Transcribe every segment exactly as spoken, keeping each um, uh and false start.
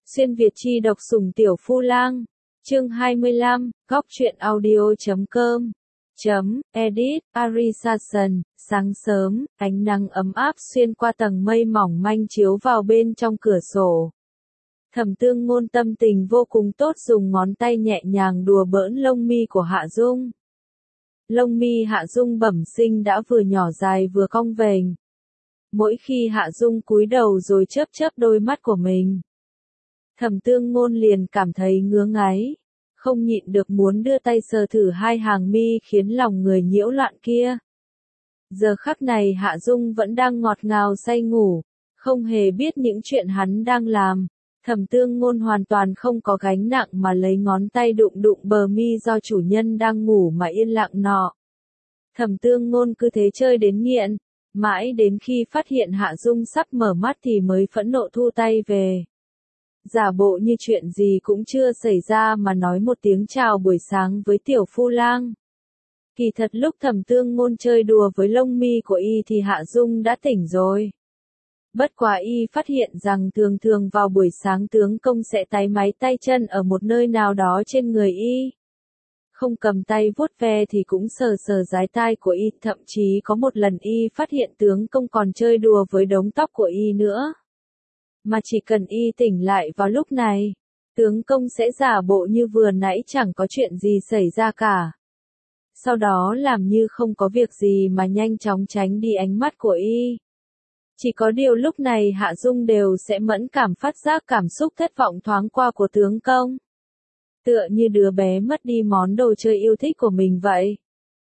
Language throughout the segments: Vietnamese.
Xuyên Việt chi độc sủng tiểu phu lang. Chương hai mươi lăm, góc truyện audio chấm com. Chấm, edit, Arisason, sáng sớm, ánh nắng ấm áp xuyên qua tầng mây mỏng manh chiếu vào bên trong cửa sổ. Thẩm Tương Ngôn tâm tình vô cùng tốt, dùng ngón tay nhẹ nhàng đùa bỡn lông mi của Hạ Dung. Lông mi Hạ Dung bẩm sinh đã vừa nhỏ dài vừa cong vênh. Mỗi khi Hạ Dung cúi đầu rồi chớp chớp đôi mắt của mình, Thẩm Tương Ngôn liền cảm thấy ngứa ngáy, không nhịn được muốn đưa tay sờ thử hai hàng mi khiến lòng người nhiễu loạn kia. Giờ khắc này Hạ Dung vẫn đang ngọt ngào say ngủ, không hề biết những chuyện hắn đang làm. Thẩm Tương Ngôn hoàn toàn không có gánh nặng mà lấy ngón tay đụng đụng bờ mi do chủ nhân đang ngủ mà yên lặng nọ. Thẩm Tương Ngôn cứ thế chơi đến nghiện, mãi đến khi phát hiện Hạ Dung sắp mở mắt thì mới phẫn nộ thu tay về. Giả bộ như chuyện gì cũng chưa xảy ra mà nói một tiếng chào buổi sáng với tiểu phu lang. Kỳ thật lúc Thẩm Tương Ngôn chơi đùa với lông mi của y thì Hạ Dung đã tỉnh rồi. Bất quá y phát hiện rằng thường thường vào buổi sáng tướng công sẽ táy máy tay chân ở một nơi nào đó trên người y. Không cầm tay vuốt ve thì cũng sờ sờ dái tai của y, thậm chí có một lần y phát hiện tướng công còn chơi đùa với đống tóc của y nữa. Mà chỉ cần y tỉnh lại vào lúc này, tướng công sẽ giả bộ như vừa nãy chẳng có chuyện gì xảy ra cả. Sau đó làm như không có việc gì mà nhanh chóng tránh đi ánh mắt của y. Chỉ có điều lúc này Hạ Dung đều sẽ mẫn cảm phát giác cảm xúc thất vọng thoáng qua của tướng công. Tựa như đứa bé mất đi món đồ chơi yêu thích của mình vậy.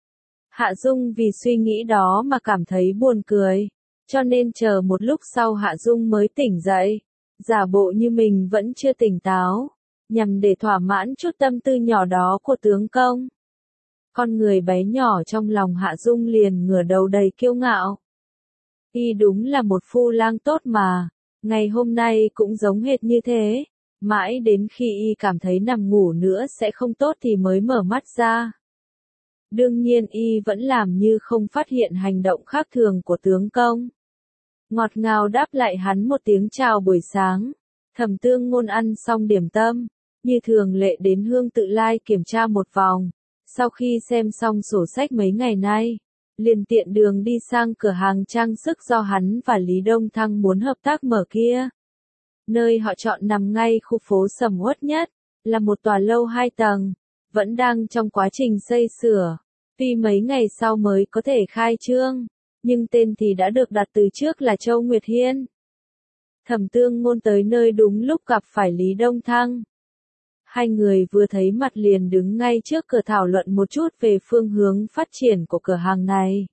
Hạ Dung vì suy nghĩ đó mà cảm thấy buồn cười, cho nên chờ một lúc sau Hạ Dung mới tỉnh dậy, giả bộ như mình vẫn chưa tỉnh táo, nhằm để thỏa mãn chút tâm tư nhỏ đó của tướng công. Con người bé nhỏ trong lòng Hạ Dung liền ngửa đầu đầy kiêu ngạo. Y đúng là một phu lang tốt mà, ngày hôm nay cũng giống hệt như thế, mãi đến khi y cảm thấy nằm ngủ nữa sẽ không tốt thì mới mở mắt ra. Đương nhiên y vẫn làm như không phát hiện hành động khác thường của tướng công. Ngọt ngào đáp lại hắn một tiếng chào buổi sáng. Thẩm Tương Ngôn ăn xong điểm tâm, như thường lệ đến Hương Tự Lai kiểm tra một vòng. Sau khi xem xong sổ sách mấy ngày nay, liền tiện đường đi sang cửa hàng trang sức do hắn và Lý Đông Thăng muốn hợp tác mở kia. Nơi họ chọn nằm ngay khu phố sầm uất nhất, là một tòa lâu hai tầng, vẫn đang trong quá trình xây sửa. Tuy mấy ngày sau mới có thể khai trương, nhưng tên thì đã được đặt từ trước là Châu Nguyệt Hiên. Thẩm Tương Ngôn tới nơi đúng lúc gặp phải Lý Đông Thăng. Hai người vừa thấy mặt liền đứng ngay trước cửa thảo luận một chút về phương hướng phát triển của cửa hàng này.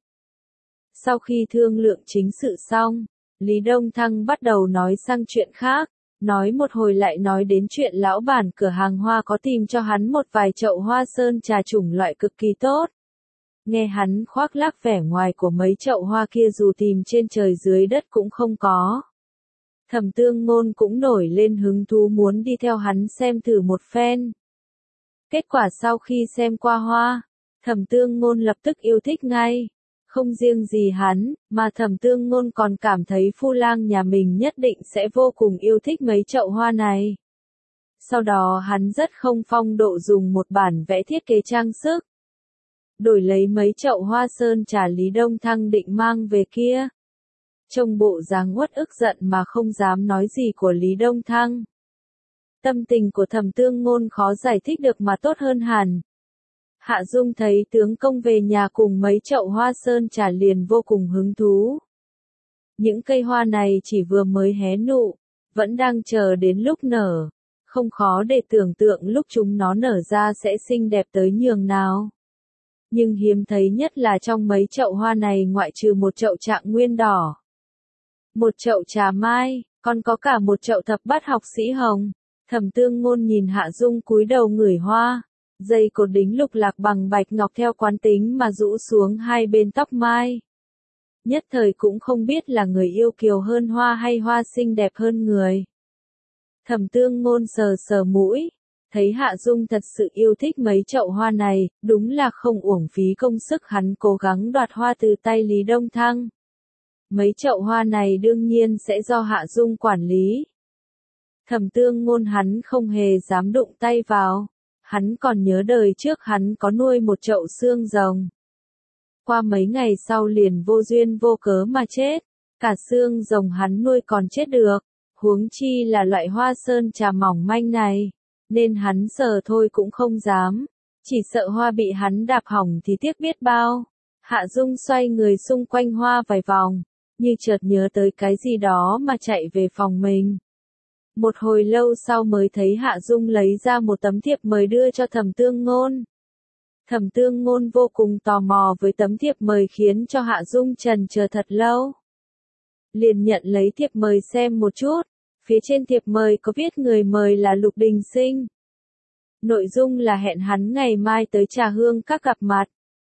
Sau khi thương lượng chính sự xong, Lý Đông Thăng bắt đầu nói sang chuyện khác, nói một hồi lại nói đến chuyện lão bản cửa hàng hoa có tìm cho hắn một vài chậu hoa sơn trà chủng loại cực kỳ tốt. Nghe hắn khoác lác vẻ ngoài của mấy chậu hoa kia dù tìm trên trời dưới đất cũng không có. Thẩm Tương Ngôn cũng nổi lên hứng thú muốn đi theo hắn xem thử một phen. Kết quả sau khi xem qua hoa, Thẩm Tương Ngôn lập tức yêu thích ngay. Không riêng gì hắn, mà Thẩm Tương Ngôn còn cảm thấy phu lang nhà mình nhất định sẽ vô cùng yêu thích mấy chậu hoa này. Sau đó hắn rất không phong độ dùng một bản vẽ thiết kế trang sức, đổi lấy mấy chậu hoa sơn trà Lý Đông Thăng định mang về kia. Trông bộ dáng uất ức giận mà không dám nói gì của Lý Đông Thăng. Tâm tình của Thẩm Tương Ngôn khó giải thích được mà tốt hơn hẳn. Hạ Dung thấy tướng công về nhà cùng mấy chậu hoa sơn trà liền vô cùng hứng thú. Những cây hoa này chỉ vừa mới hé nụ, vẫn đang chờ đến lúc nở. Không khó để tưởng tượng lúc chúng nó nở ra sẽ xinh đẹp tới nhường nào. Nhưng hiếm thấy nhất là trong mấy chậu hoa này ngoại trừ một chậu trạng nguyên đỏ, một chậu trà mai, còn có cả một chậu thập bát học sĩ hồng. Thẩm Tương Ngôn nhìn Hạ Dung cúi đầu ngửi hoa, dây cột đính lục lạc bằng bạch ngọc theo quán tính mà rũ xuống hai bên tóc mai. Nhất thời cũng không biết là người yêu kiều hơn hoa hay hoa xinh đẹp hơn người. Thẩm Tương Ngôn sờ sờ mũi, thấy Hạ Dung thật sự yêu thích mấy chậu hoa này, đúng là không uổng phí công sức hắn cố gắng đoạt hoa từ tay Lý Đông Thăng. Mấy chậu hoa này đương nhiên sẽ do Hạ Dung quản lý. Thẩm Tương Ngôn hắn không hề dám đụng tay vào. Hắn còn nhớ đời trước hắn có nuôi một chậu xương rồng. Qua mấy ngày sau liền vô duyên vô cớ mà chết. Cả xương rồng hắn nuôi còn chết được. Huống chi là loại hoa sơn trà mỏng manh này. Nên hắn sờ thôi cũng không dám. Chỉ sợ hoa bị hắn đạp hỏng thì tiếc biết bao. Hạ Dung xoay người xung quanh hoa vài vòng. Như chợt nhớ tới cái gì đó mà chạy về phòng mình. Một hồi lâu sau mới thấy Hạ Dung lấy ra một tấm thiệp mời đưa cho Thẩm Tương Ngôn. Thẩm Tương Ngôn vô cùng tò mò với tấm thiệp mời khiến cho Hạ Dung trần chờ thật lâu. Liền nhận lấy thiệp mời xem một chút, phía trên thiệp mời có viết người mời là Lục Đình Sinh. Nội dung là hẹn hắn ngày mai tới Trà Hương Các gặp mặt.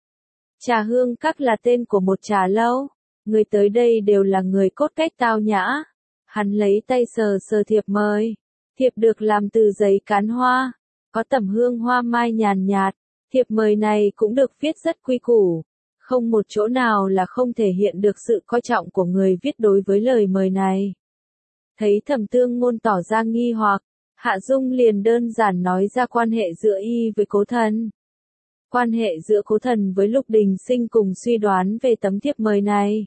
Trà Hương Các là tên của một trà lâu, người tới đây đều là người cốt cách tao nhã. Hắn lấy tay sờ sờ thiệp mời. Thiệp được làm từ giấy cán hoa, có tẩm hương hoa mai nhàn nhạt. Thiệp mời này cũng được viết rất quy củ, không một chỗ nào là không thể hiện được sự coi trọng của người viết đối với lời mời này. Thấy Thẩm Tương Ngôn tỏ ra nghi hoặc, Hạ Dung liền đơn giản nói ra quan hệ giữa y với Cố Thần. Quan hệ giữa Cố Thần với Lục Đình Sinh cùng suy đoán về tấm thiệp mời này.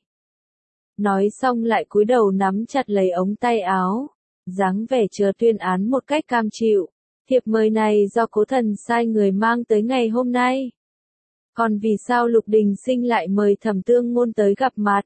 Nói xong lại cúi đầu nắm chặt lấy ống tay áo, dáng vẻ chờ tuyên án một cách cam chịu. Thiệp mời này do Cố Thần sai người mang tới ngày hôm nay. Còn vì sao Lục Đình Sinh lại mời Thẩm Tương Ngôn tới gặp mặt?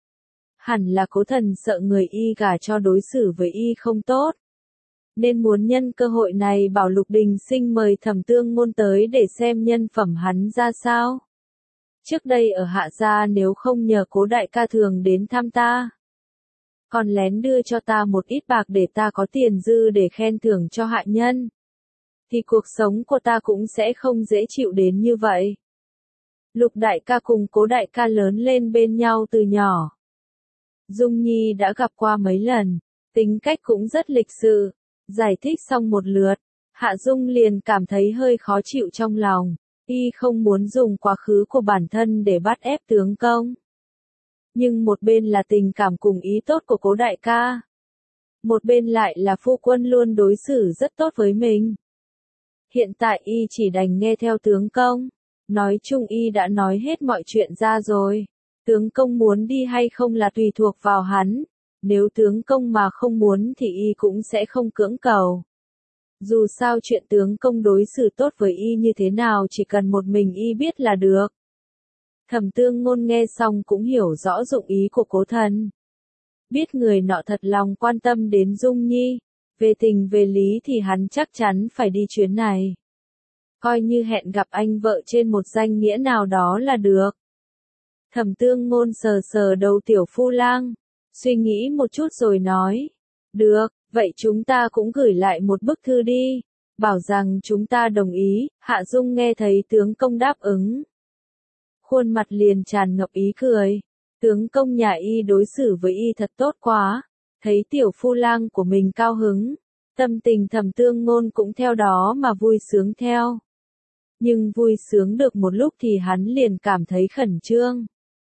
Hẳn là Cố Thần sợ người y gả cho đối xử với y không tốt. Nên muốn nhân cơ hội này bảo Lục Đình Sinh mời Thẩm Tương Ngôn tới để xem nhân phẩm hắn ra sao. Trước đây ở Hạ gia nếu không nhờ Cố đại ca thường đến thăm ta, còn lén đưa cho ta một ít bạc để ta có tiền dư để khen thưởng cho hạ nhân, thì cuộc sống của ta cũng sẽ không dễ chịu đến như vậy. Lục đại ca cùng Cố đại ca lớn lên bên nhau từ nhỏ. Dung Nhi đã gặp qua mấy lần, tính cách cũng rất lịch sự. Giải thích xong một lượt, Hạ Dung liền cảm thấy hơi khó chịu trong lòng. Y không muốn dùng quá khứ của bản thân để bắt ép tướng công. Nhưng một bên là tình cảm cùng ý tốt của Cố đại ca. Một bên lại là phu quân luôn đối xử rất tốt với mình. Hiện tại y chỉ đành nghe theo tướng công. Nói chung y đã nói hết mọi chuyện ra rồi. Tướng công muốn đi hay không là tùy thuộc vào hắn. Nếu tướng công mà không muốn thì y cũng sẽ không cưỡng cầu. Dù sao chuyện tướng công đối xử tốt với y như thế nào chỉ cần một mình y biết là được. Thẩm Tương Ngôn nghe xong cũng hiểu rõ dụng ý của Cố Thần. Biết người nọ thật lòng quan tâm đến Dung Nhi. Về tình về lý thì hắn chắc chắn phải đi chuyến này. Coi như hẹn gặp anh vợ trên một danh nghĩa nào đó là được. Thẩm Tương Ngôn sờ sờ đầu tiểu phu lang. Suy nghĩ một chút rồi nói. Được, vậy chúng ta cũng gửi lại một bức thư đi. Bảo rằng chúng ta đồng ý. Hạ Dung nghe thấy tướng công đáp ứng. Khuôn mặt liền tràn ngập ý cười. Tướng công nhà y đối xử với y thật tốt quá. Thấy tiểu phu lang của mình cao hứng. Tâm tình Thẩm Tương Ngôn cũng theo đó mà vui sướng theo. Nhưng vui sướng được một lúc thì hắn liền cảm thấy khẩn trương.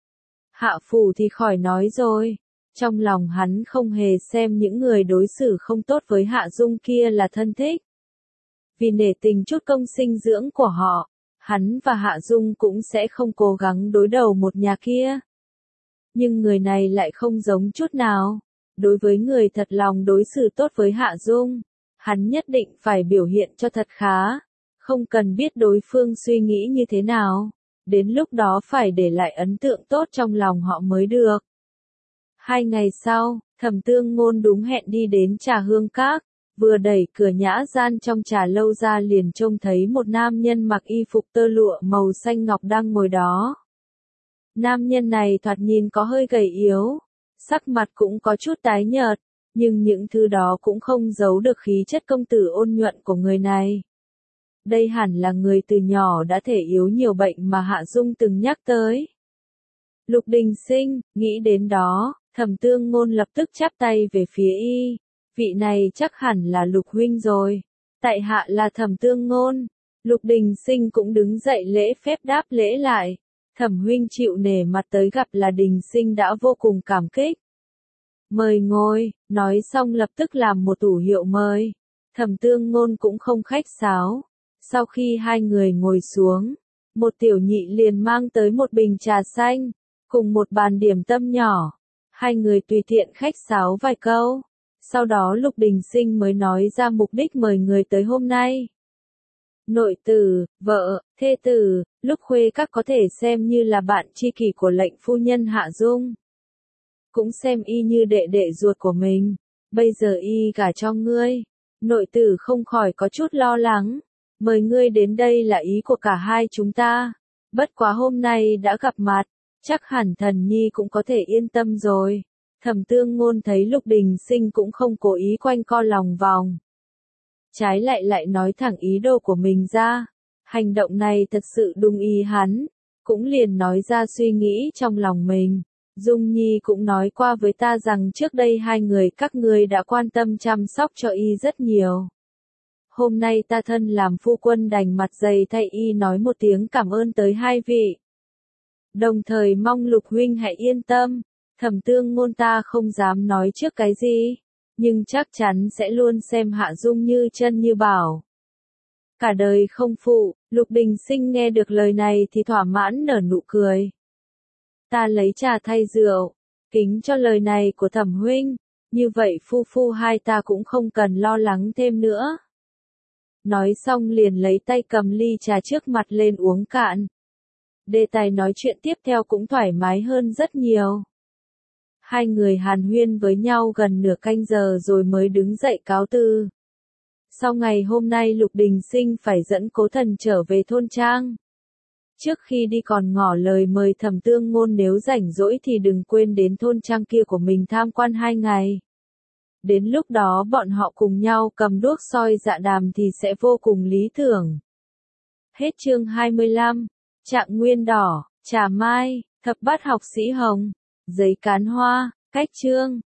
Hạ phủ thì khỏi nói rồi. Trong lòng hắn không hề xem những người đối xử không tốt với Hạ Dung kia là thân thích. Vì nể tình chút công sinh dưỡng của họ, hắn và Hạ Dung cũng sẽ không cố gắng đối đầu một nhà kia. Nhưng người này lại không giống chút nào. Đối với người thật lòng đối xử tốt với Hạ Dung, hắn nhất định phải biểu hiện cho thật khá. Không cần biết đối phương suy nghĩ như thế nào. Đến lúc đó phải để lại ấn tượng tốt trong lòng họ mới được. Hai ngày sau, Thẩm Tương Ngôn đúng hẹn đi đến Trà Hương Các. Vừa đẩy cửa nhã gian trong trà lâu ra liền trông thấy một nam nhân mặc y phục tơ lụa màu xanh ngọc đang ngồi đó. Nam nhân này thoạt nhìn có hơi gầy yếu, sắc mặt cũng có chút tái nhợt, nhưng những thứ đó cũng không giấu được khí chất công tử ôn nhuận của người này. Đây hẳn là người từ nhỏ đã thể yếu nhiều bệnh mà Hạ Dung từng nhắc tới. Lục Đình Sinh, nghĩ đến đó, Thẩm Tương Ngôn lập tức chắp tay về phía y. Vị này chắc hẳn là Lục huynh rồi. Tại hạ là Thẩm Tương Ngôn. Lục Đình Sinh cũng đứng dậy lễ phép đáp lễ lại. Thẩm huynh chịu nể mặt tới gặp là Đình Sinh đã vô cùng cảm kích. Mời ngồi, nói xong lập tức làm một tủ hiệu mời. Thẩm Tương Ngôn cũng không khách sáo. Sau khi hai người ngồi xuống, một tiểu nhị liền mang tới một bình trà xanh, cùng một bàn điểm tâm nhỏ. Hai người tùy tiện khách sáo vài câu. Sau đó Lục Đình Sinh mới nói ra mục đích mời người tới hôm nay. Nội tử, vợ, thê tử, lúc khuê các có thể xem như là bạn tri kỷ của lệnh phu nhân Hạ Dung. Cũng xem y như đệ đệ ruột của mình. Bây giờ y gả cho ngươi. Nội tử không khỏi có chút lo lắng. Mời ngươi đến đây là ý của cả hai chúng ta. Bất quá hôm nay đã gặp mặt, chắc hẳn thần nhi cũng có thể yên tâm rồi. Thẩm Tương Ngôn thấy Lục Đình Sinh cũng không cố ý quanh co lòng vòng. Trái lại lại nói thẳng ý đồ của mình ra. Hành động này thật sự đúng ý hắn. Cũng liền nói ra suy nghĩ trong lòng mình. Dung Nhi cũng nói qua với ta rằng trước đây hai người các ngươi đã quan tâm chăm sóc cho y rất nhiều. Hôm nay ta thân làm phu quân đành mặt dày thay y nói một tiếng cảm ơn tới hai vị. Đồng thời mong Lục huynh hãy yên tâm. Thẩm Tương Ngôn ta không dám nói trước cái gì, nhưng chắc chắn sẽ luôn xem Hạ Dung như chân như bảo. Cả đời không phụ. Lục Đình Sinh nghe được lời này thì thỏa mãn nở nụ cười. Ta lấy trà thay rượu, kính cho lời này của Thẩm huynh, như vậy phu phu hai ta cũng không cần lo lắng thêm nữa. Nói xong liền lấy tay cầm ly trà trước mặt lên uống cạn. Đề tài nói chuyện tiếp theo cũng thoải mái hơn rất nhiều. Hai người hàn huyên với nhau gần nửa canh giờ rồi mới đứng dậy cáo từ. Sau ngày hôm nay Lục Đình Sinh phải dẫn Cố Thần trở về thôn trang. Trước khi đi còn ngỏ lời mời Thẩm Tương Ngôn nếu rảnh rỗi thì đừng quên đến thôn trang kia của mình tham quan hai ngày. Đến lúc đó bọn họ cùng nhau cầm đuốc soi dạ đàm thì sẽ vô cùng lý tưởng. Hết chương hai mươi lăm. Trạng nguyên đỏ, trà mai, thập bát học sĩ hồng, giấy cán hoa, cách chương.